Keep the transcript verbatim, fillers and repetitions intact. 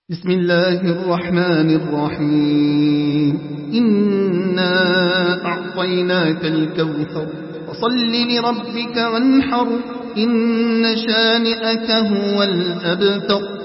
بسم الله الرحمن الرحيم إنا أعطيناك الكوثر فصل لربك وانحر إن شانئك هو الأبتر.